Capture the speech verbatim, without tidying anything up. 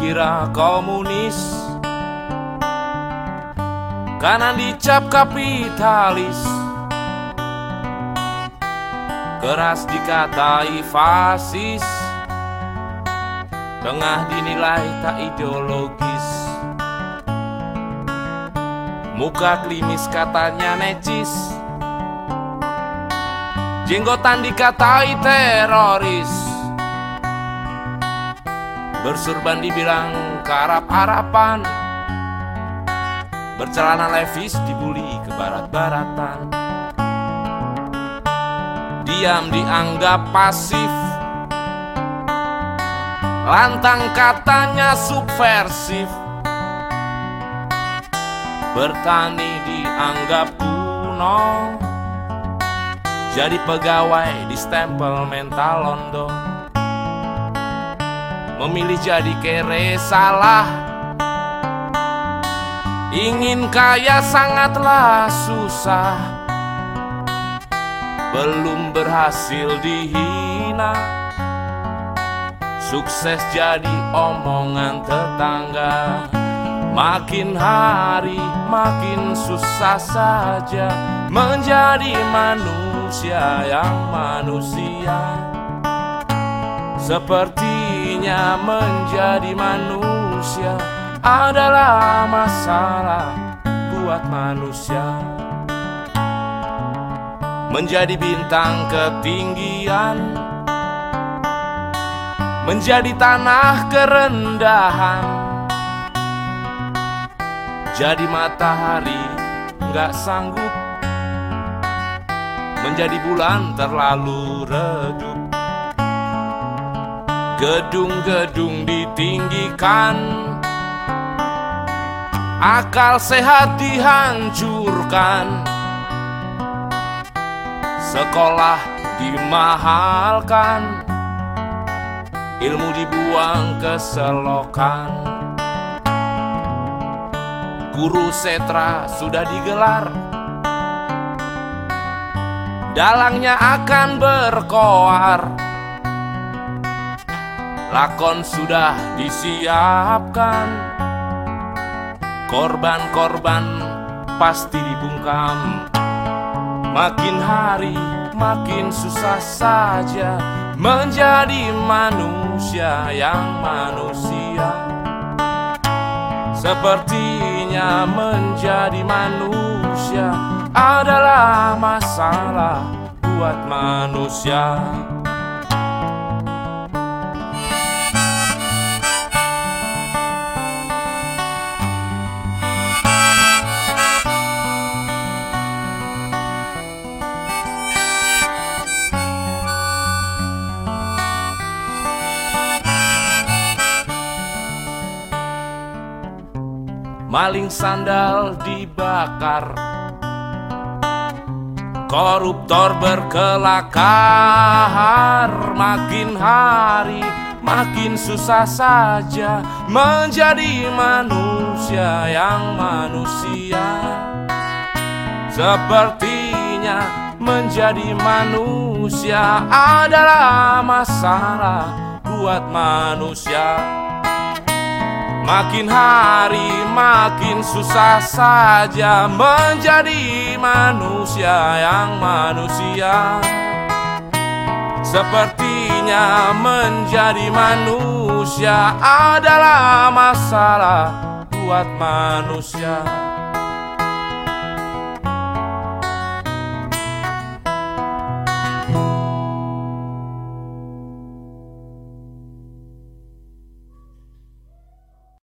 dikira komunis, kanan dicap kapitalis, keras dikatai fasis, tengah dinilai tak ideologis, muka klimis katanya necis, jenggotan dikatai teroris, bersurban dibilang karap-harapan, bercelana levis dibully ke barat-baratan, diam dianggap pasif, lantang katanya subversif, bertani dianggap kuno, jadi pegawai di stempel mental londo, memilih jadi kere salah, ingin kaya sangatlah susah, belum berhasil dihina, sukses jadi omongan tetangga, makin hari makin susah saja menjadi manusia yang manusia. Sepertinya menjadi manusia adalah masalah buat manusia. Menjadi bintang ketinggian, menjadi tanah kerendahan, jadi matahari nggak sanggup, menjadi bulan terlalu redup. Gedung-gedung ditinggikan, akal sehat dihancurkan, sekolah dimahalkan, ilmu dibuang ke selokan. Guru setra sudah digelar, dalangnya akan berkoar, lakon sudah disiapkan, korban-korban pasti dibungkam. Makin hari makin susah saja menjadi manusia yang manusia. Sepertinya menjadi manusia adalah masalah buat manusia. Maling sandal dibakar, koruptor berkelakar, makin hari makin susah saja menjadi manusia yang manusia. Sepertinya menjadi manusia adalah masalah buat manusia. Makin hari makin susah saja menjadi manusia yang manusia. Sepertinya menjadi manusia adalah masalah buat manusia.